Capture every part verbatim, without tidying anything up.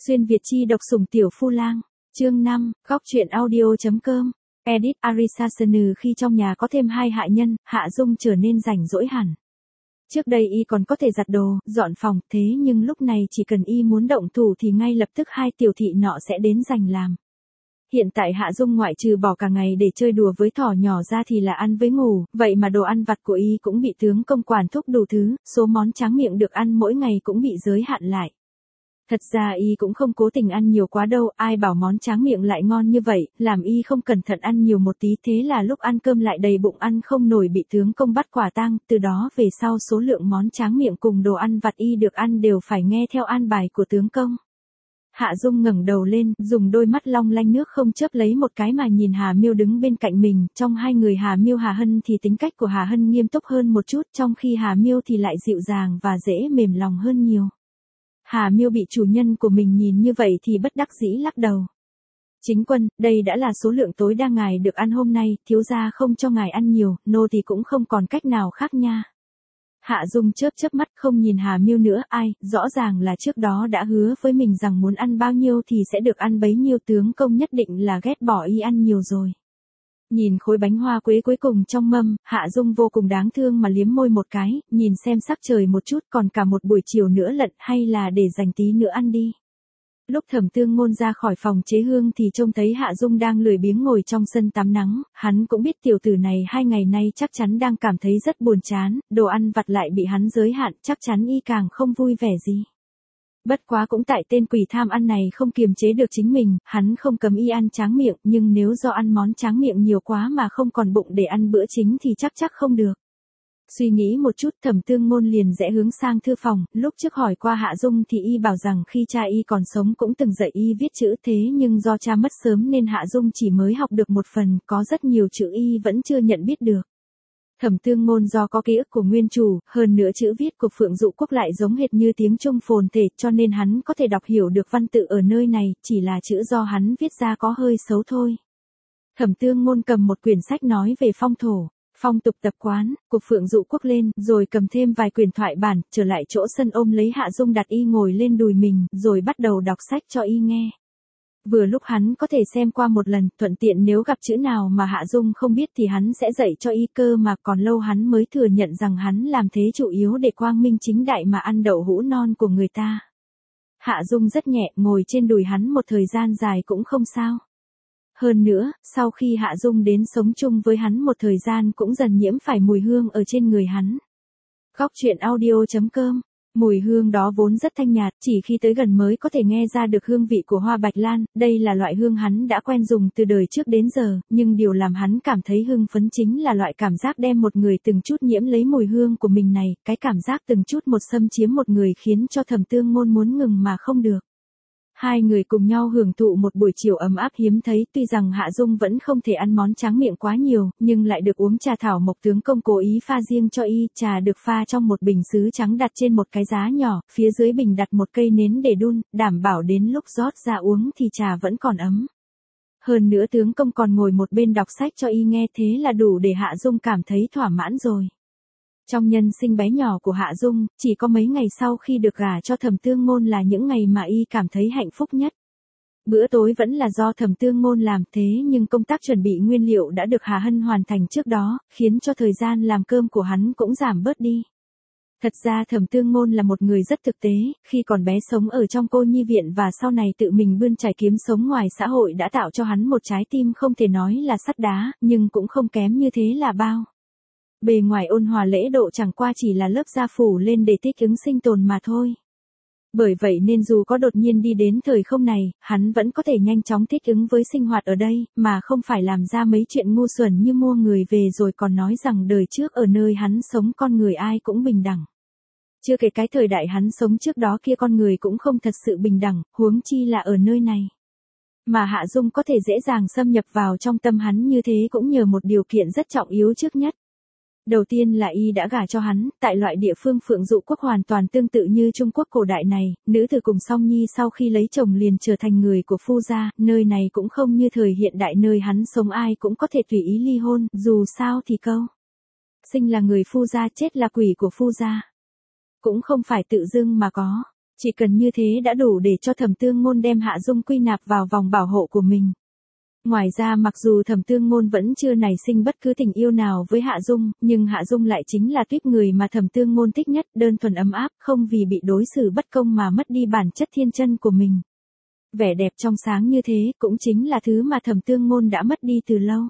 Xuyên Việt chi độc sủng tiểu phu lang. Chương năm, góc truyện audio.com. Edit Arisasanu. Khi trong nhà có thêm hai hạ nhân, Hạ Dung trở nên rảnh rỗi hẳn. Trước đây y còn có thể giặt đồ, dọn phòng, thế nhưng lúc này chỉ cần y muốn động thủ thì ngay lập tức hai tiểu thị nọ sẽ đến giành làm. Hiện tại Hạ Dung ngoại trừ bỏ cả ngày để chơi đùa với thỏ nhỏ ra thì là ăn với ngủ, vậy mà đồ ăn vặt của y cũng bị tướng công quản thúc đủ thứ, số món tráng miệng được ăn mỗi ngày cũng bị giới hạn lại. Thật ra y cũng không cố tình ăn nhiều quá đâu, ai bảo món tráng miệng lại ngon như vậy, làm y không cẩn thận ăn nhiều một tí, thế là lúc ăn cơm lại đầy bụng ăn không nổi, bị tướng công bắt quả tang, từ đó về sau số lượng món tráng miệng cùng đồ ăn vặt y được ăn đều phải nghe theo an bài của tướng công. Hạ Dung ngẩng đầu lên, dùng đôi mắt long lanh nước không chớp lấy một cái mà nhìn Hà Miêu đứng bên cạnh mình, trong hai người Hà Miêu Hà Hân thì tính cách của Hà Hân nghiêm túc hơn một chút, trong khi Hà Miêu thì lại dịu dàng và dễ mềm lòng hơn nhiều. Hà Miêu bị chủ nhân của mình nhìn như vậy thì bất đắc dĩ lắc đầu. Chính quân, đây đã là số lượng tối đa ngài được ăn hôm nay, thiếu gia không cho ngài ăn nhiều, nô thì cũng không còn cách nào khác nha. Hạ Dung chớp chớp mắt không nhìn Hà Miêu nữa, ai, rõ ràng là trước đó đã hứa với mình rằng muốn ăn bao nhiêu thì sẽ được ăn bấy nhiêu, tướng công nhất định là ghét bỏ y ăn nhiều rồi. Nhìn khối bánh hoa quế cuối cùng trong mâm, Hạ Dung vô cùng đáng thương mà liếm môi một cái, nhìn xem sắc trời một chút, còn cả một buổi chiều nữa lận, hay là để dành tí nữa ăn đi. Lúc Thẩm Tương Ngôn ra khỏi phòng chế hương thì trông thấy Hạ Dung đang lười biếng ngồi trong sân tắm nắng, hắn cũng biết tiểu tử này hai ngày nay chắc chắn đang cảm thấy rất buồn chán, đồ ăn vặt lại bị hắn giới hạn, chắc chắn y càng không vui vẻ gì. Bất quá cũng tại tên quỷ tham ăn này không kiềm chế được chính mình, hắn không cấm y ăn tráng miệng, nhưng nếu do ăn món tráng miệng nhiều quá mà không còn bụng để ăn bữa chính thì chắc chắc không được. Suy nghĩ một chút, Thẩm Tương Ngôn liền rẽ hướng sang thư phòng, lúc trước hỏi qua Hạ Dung thì y bảo rằng khi cha y còn sống cũng từng dạy y viết chữ, thế nhưng do cha mất sớm nên Hạ Dung chỉ mới học được một phần, có rất nhiều chữ y vẫn chưa nhận biết được. Thẩm Tương Ngôn do có ký ức của nguyên chủ, hơn nữa chữ viết của Phượng Dụ Quốc lại giống hệt như tiếng Trung phồn thể, cho nên hắn có thể đọc hiểu được văn tự ở nơi này, chỉ là chữ do hắn viết ra có hơi xấu thôi. Thẩm Tương Ngôn cầm một quyển sách nói về phong thổ, phong tục tập quán của Phượng Dụ Quốc lên, rồi cầm thêm vài quyển thoại bản, trở lại chỗ sân ôm lấy Hạ Dung đặt y ngồi lên đùi mình, rồi bắt đầu đọc sách cho y nghe. Vừa lúc hắn có thể xem qua một lần, thuận tiện nếu gặp chữ nào mà Hạ Dung không biết thì hắn sẽ dạy cho y, cơ mà còn lâu hắn mới thừa nhận rằng hắn làm thế chủ yếu để quang minh chính đại mà ăn đậu hũ non của người ta. Hạ Dung rất nhẹ, ngồi trên đùi hắn một thời gian dài cũng không sao. Hơn nữa, sau khi Hạ Dung đến sống chung với hắn một thời gian cũng dần nhiễm phải mùi hương ở trên người hắn. Góc truyện audio.com. Mùi hương đó vốn rất thanh nhạt, chỉ khi tới gần mới có thể nghe ra được hương vị của hoa bạch lan, đây là loại hương hắn đã quen dùng từ đời trước đến giờ, nhưng điều làm hắn cảm thấy hưng phấn chính là loại cảm giác đem một người từng chút nhiễm lấy mùi hương của mình này, cái cảm giác từng chút một xâm chiếm một người khiến cho Thẩm Tương Ngôn muốn ngừng mà không được. Hai người cùng nhau hưởng thụ một buổi chiều ấm áp hiếm thấy, tuy rằng Hạ Dung vẫn không thể ăn món tráng miệng quá nhiều, nhưng lại được uống trà thảo mộc tướng công cố ý pha riêng cho y, trà được pha trong một bình sứ trắng đặt trên một cái giá nhỏ, phía dưới bình đặt một cây nến để đun, đảm bảo đến lúc rót ra uống thì trà vẫn còn ấm. Hơn nữa tướng công còn ngồi một bên đọc sách cho y nghe, thế là đủ để Hạ Dung cảm thấy thỏa mãn rồi. Trong nhân sinh bé nhỏ của Hạ Dung, chỉ có mấy ngày sau khi được gả cho Thẩm Tương Ngôn là những ngày mà y cảm thấy hạnh phúc nhất. Bữa tối vẫn là do Thẩm Tương Ngôn làm, thế nhưng công tác chuẩn bị nguyên liệu đã được Hà Hân hoàn thành trước đó, khiến cho thời gian làm cơm của hắn cũng giảm bớt đi. Thật ra Thẩm Tương Ngôn là một người rất thực tế, khi còn bé sống ở trong cô nhi viện và sau này tự mình bươn trải kiếm sống ngoài xã hội đã tạo cho hắn một trái tim không thể nói là sắt đá, nhưng cũng không kém như thế là bao. Bề ngoài ôn hòa lễ độ chẳng qua chỉ là lớp da phủ lên để thích ứng sinh tồn mà thôi. Bởi vậy nên dù có đột nhiên đi đến thời không này, hắn vẫn có thể nhanh chóng thích ứng với sinh hoạt ở đây, mà không phải làm ra mấy chuyện ngu xuẩn như mua người về rồi còn nói rằng đời trước ở nơi hắn sống con người ai cũng bình đẳng. Chưa kể cái thời đại hắn sống trước đó kia con người cũng không thật sự bình đẳng, huống chi là ở nơi này. Mà Hạ Dung có thể dễ dàng xâm nhập vào trong tâm hắn như thế cũng nhờ một điều kiện rất trọng yếu trước nhất. Đầu tiên là y đã gả cho hắn, tại loại địa phương Phượng Dụ Quốc hoàn toàn tương tự như Trung Quốc cổ đại này, nữ tử cùng song nhi sau khi lấy chồng liền trở thành người của phu gia, nơi này cũng không như thời hiện đại nơi hắn sống ai cũng có thể tùy ý ly hôn, dù sao thì câu sinh là người phu gia, chết là quỷ của phu gia. Cũng không phải tự dưng mà có. Chỉ cần như thế đã đủ để cho Thẩm Tương Ngôn đem Hạ Dung quy nạp vào vòng bảo hộ của mình. Ngoài ra mặc dù Thẩm Tương Ngôn vẫn chưa nảy sinh bất cứ tình yêu nào với Hạ Dung, nhưng Hạ Dung lại chính là tuýp người mà Thẩm Tương Ngôn thích nhất, đơn thuần ấm áp, không vì bị đối xử bất công mà mất đi bản chất thiên chân của mình. Vẻ đẹp trong sáng như thế cũng chính là thứ mà Thẩm Tương Ngôn đã mất đi từ lâu.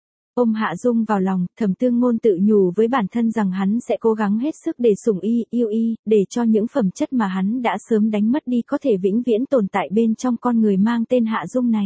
Ôm Hạ Dung vào lòng, Thẩm Tương Ngôn tự nhủ với bản thân rằng hắn sẽ cố gắng hết sức để sủng y, yêu y, để cho những phẩm chất mà hắn đã sớm đánh mất đi có thể vĩnh viễn tồn tại bên trong con người mang tên Hạ Dung này.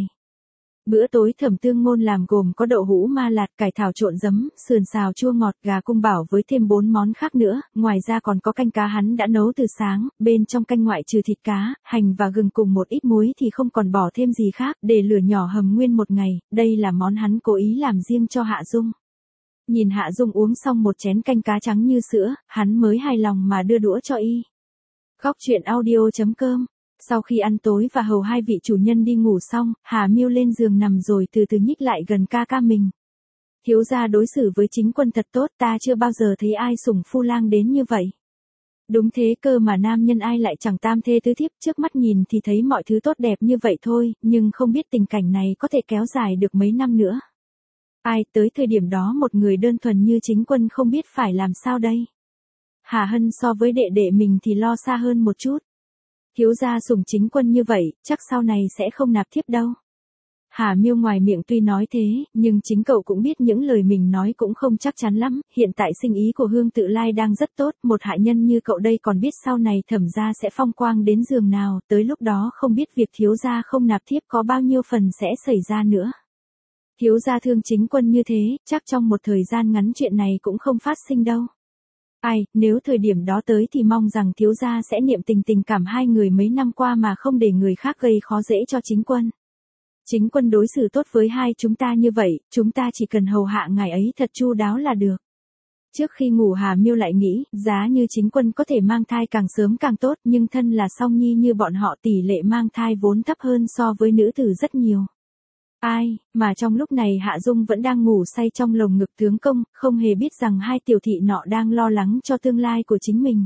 Bữa tối Thẩm Tương Ngôn làm gồm có đậu hũ ma lạt, cải thảo trộn giấm, sườn xào chua ngọt, gà cung bảo với thêm bốn món khác nữa, ngoài ra còn có canh cá hắn đã nấu từ sáng, bên trong canh ngoại trừ thịt cá, hành và gừng cùng một ít muối thì không còn bỏ thêm gì khác, để lửa nhỏ hầm nguyên một ngày, đây là món hắn cố ý làm riêng cho Hạ Dung. Nhìn Hạ Dung uống xong một chén canh cá trắng như sữa, hắn mới hài lòng mà đưa đũa cho y. Góc truyện audio chấm com. Sau khi ăn tối và hầu hai vị chủ nhân đi ngủ xong, Hà Miêu lên giường nằm rồi từ từ nhích lại gần ca ca mình. Thiếu gia đối xử với chính quân thật tốt, ta chưa bao giờ thấy ai sủng phu lang đến như vậy. Đúng thế cơ mà nam nhân ai lại chẳng tam thê tứ thiếp, trước mắt nhìn thì thấy mọi thứ tốt đẹp như vậy thôi, nhưng không biết tình cảnh này có thể kéo dài được mấy năm nữa. Ai, tới thời điểm đó một người đơn thuần như chính quân không biết phải làm sao đây. Hà Hân so với đệ đệ mình thì lo xa hơn một chút. Thiếu gia sủng chính quân như vậy, chắc sau này sẽ không nạp thiếp đâu. Hà Miêu ngoài miệng tuy nói thế, nhưng chính cậu cũng biết những lời mình nói cũng không chắc chắn lắm, hiện tại sinh ý của Hương Tự Lai đang rất tốt, một hạ nhân như cậu đây còn biết sau này Thẩm gia sẽ phong quang đến giường nào, tới lúc đó không biết việc thiếu gia không nạp thiếp có bao nhiêu phần sẽ xảy ra nữa. Thiếu gia thương chính quân như thế, chắc trong một thời gian ngắn chuyện này cũng không phát sinh đâu. Ai, nếu thời điểm đó tới thì mong rằng thiếu gia sẽ niệm tình tình cảm hai người mấy năm qua mà không để người khác gây khó dễ cho chính quân. Chính quân đối xử tốt với hai chúng ta như vậy, chúng ta chỉ cần hầu hạ ngài ấy thật chu đáo là được. Trước khi ngủ Hà Miêu lại nghĩ, giá như chính quân có thể mang thai càng sớm càng tốt, nhưng thân là song nhi như bọn họ tỷ lệ mang thai vốn thấp hơn so với nữ tử rất nhiều. Ai, mà trong lúc này Hạ Dung vẫn đang ngủ say trong lồng ngực tướng công, không hề biết rằng hai tiểu thị nọ đang lo lắng cho tương lai của chính mình.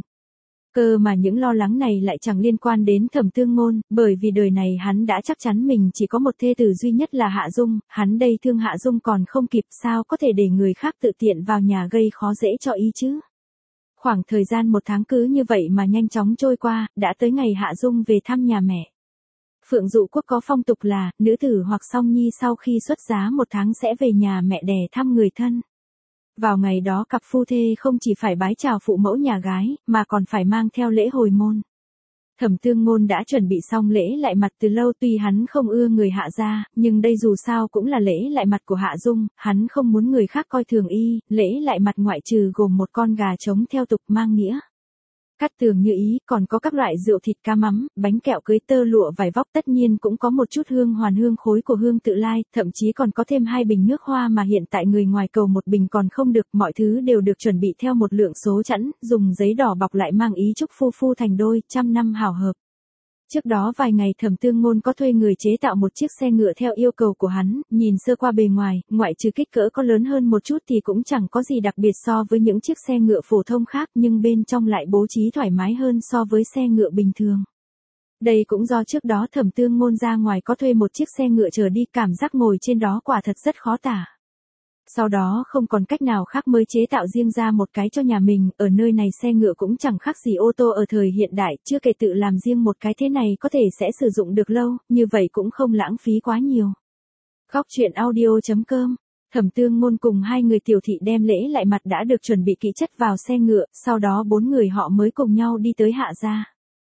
Cơ mà những lo lắng này lại chẳng liên quan đến Thẩm Tương Ngôn, bởi vì đời này hắn đã chắc chắn mình chỉ có một thê tử duy nhất là Hạ Dung, hắn đây thương Hạ Dung còn không kịp, sao có thể để người khác tự tiện vào nhà gây khó dễ cho y chứ. Khoảng thời gian một tháng cứ như vậy mà nhanh chóng trôi qua, đã tới ngày Hạ Dung về thăm nhà mẹ. Phượng Dụ Quốc có phong tục là, nữ tử hoặc song nhi sau khi xuất giá một tháng sẽ về nhà mẹ đẻ thăm người thân. Vào ngày đó cặp phu thê không chỉ phải bái chào phụ mẫu nhà gái, mà còn phải mang theo lễ hồi môn. Thẩm Tương Ngôn đã chuẩn bị xong lễ lại mặt từ lâu, tuy hắn không ưa người Hạ gia, nhưng đây dù sao cũng là lễ lại mặt của Hạ Dung, hắn không muốn người khác coi thường y, lễ lại mặt ngoại trừ gồm một con gà trống theo tục mang nghĩa. Cát tường như ý, còn có các loại rượu thịt cá mắm, bánh kẹo cưới tơ lụa vải vóc, tất nhiên cũng có một chút hương hoàn hương khối của Hương Tự Lai, thậm chí còn có thêm hai bình nước hoa mà hiện tại người ngoài cầu một bình còn không được, mọi thứ đều được chuẩn bị theo một lượng số chẵn, dùng giấy đỏ bọc lại mang ý chúc phu phu thành đôi, trăm năm hảo hợp. Trước đó vài ngày Thẩm Tương Ngôn có thuê người chế tạo một chiếc xe ngựa theo yêu cầu của hắn, nhìn sơ qua bề ngoài, ngoại trừ kích cỡ có lớn hơn một chút thì cũng chẳng có gì đặc biệt so với những chiếc xe ngựa phổ thông khác, nhưng bên trong lại bố trí thoải mái hơn so với xe ngựa bình thường. Đây cũng do trước đó Thẩm Tương Ngôn ra ngoài có thuê một chiếc xe ngựa chở đi, cảm giác ngồi trên đó quả thật rất khó tả. Sau đó không còn cách nào khác mới chế tạo riêng ra một cái cho nhà mình, ở nơi này xe ngựa cũng chẳng khác gì ô tô ở thời hiện đại, chưa kể tự làm riêng một cái thế này có thể sẽ sử dụng được lâu, như vậy cũng không lãng phí quá nhiều. Góc truyện audio chấm com. Thẩm Tương Ngôn cùng hai người tiểu thị đem lễ lại mặt đã được chuẩn bị kỹ chất vào xe ngựa, sau đó bốn người họ mới cùng nhau đi tới Hạ gia.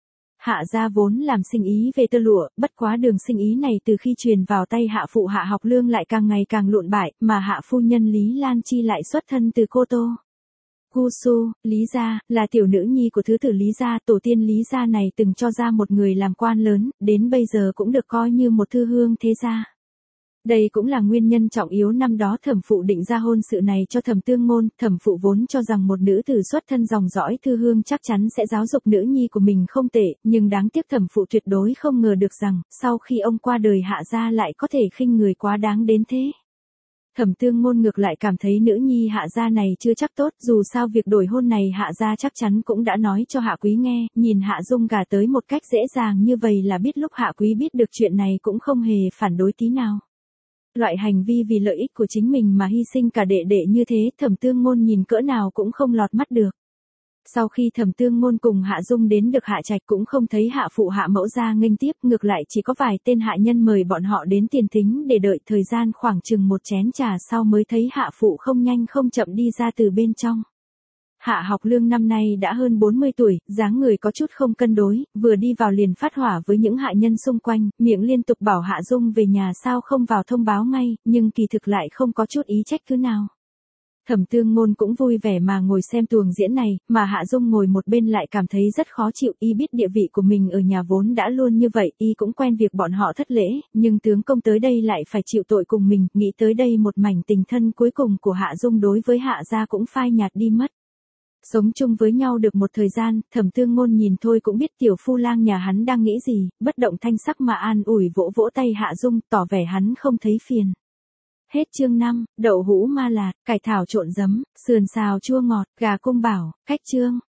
Hạ gia vốn làm sinh ý về tơ lụa, bất quá đường sinh ý này từ khi truyền vào tay Hạ phụ Hạ Học Lương lại càng ngày càng lụn bại, mà Hạ phu nhân Lý Lan Chi lại xuất thân từ Cô Tô. Cu Su, Lý gia, là tiểu nữ nhi của thứ tử Lý gia, tổ tiên Lý gia này từng cho ra một người làm quan lớn, đến bây giờ cũng được coi như một thư hương thế gia. Đây cũng là nguyên nhân trọng yếu năm đó thẩm phụ định ra hôn sự này cho Thẩm Tương Ngôn, thẩm phụ vốn cho rằng một nữ tử xuất thân dòng dõi thư hương chắc chắn sẽ giáo dục nữ nhi của mình không tệ, nhưng đáng tiếc thẩm phụ tuyệt đối không ngờ được rằng, sau khi ông qua đời Hạ gia lại có thể khinh người quá đáng đến thế. Thẩm Tương Ngôn ngược lại cảm thấy nữ nhi Hạ gia này chưa chắc tốt, dù sao việc đổi hôn này Hạ gia chắc chắn cũng đã nói cho Hạ Quý nghe, nhìn Hạ Dung gả tới một cách dễ dàng như vậy là biết lúc Hạ Quý biết được chuyện này cũng không hề phản đối tí nào. Loại hành vi vì lợi ích của chính mình mà hy sinh cả đệ đệ như thế, Thẩm Tương Ngôn nhìn cỡ nào cũng không lọt mắt được. Sau khi Thẩm Tương Ngôn cùng Hạ Dung đến được Hạ Trạch cũng không thấy Hạ phụ Hạ mẫu ra nghênh tiếp, ngược lại chỉ có vài tên hạ nhân mời bọn họ đến tiền thính để đợi thời gian khoảng chừng một chén trà sau mới thấy Hạ phụ không nhanh không chậm đi ra từ bên trong. Hạ Học Lương năm nay đã hơn bốn mươi tuổi, dáng người có chút không cân đối, vừa đi vào liền phát hỏa với những hạ nhân xung quanh, miệng liên tục bảo Hạ Dung về nhà sao không vào thông báo ngay, nhưng kỳ thực lại không có chút ý trách cứ nào. Thẩm Tương Ngôn cũng vui vẻ mà ngồi xem tuồng diễn này, mà Hạ Dung ngồi một bên lại cảm thấy rất khó chịu, y biết địa vị của mình ở nhà vốn đã luôn như vậy, y cũng quen việc bọn họ thất lễ, nhưng tướng công tới đây lại phải chịu tội cùng mình, nghĩ tới đây một mảnh tình thân cuối cùng của Hạ Dung đối với Hạ gia cũng phai nhạt đi mất. Sống chung với nhau được một thời gian, Thẩm Tương Ngôn nhìn thôi cũng biết tiểu phu lang nhà hắn đang nghĩ gì, bất động thanh sắc mà an ủi vỗ vỗ tay Hạ Dung, tỏ vẻ hắn không thấy phiền. Hết chương năm, đậu hũ ma lạt, cải thảo trộn giấm, sườn xào chua ngọt, gà cung bảo, cách chương.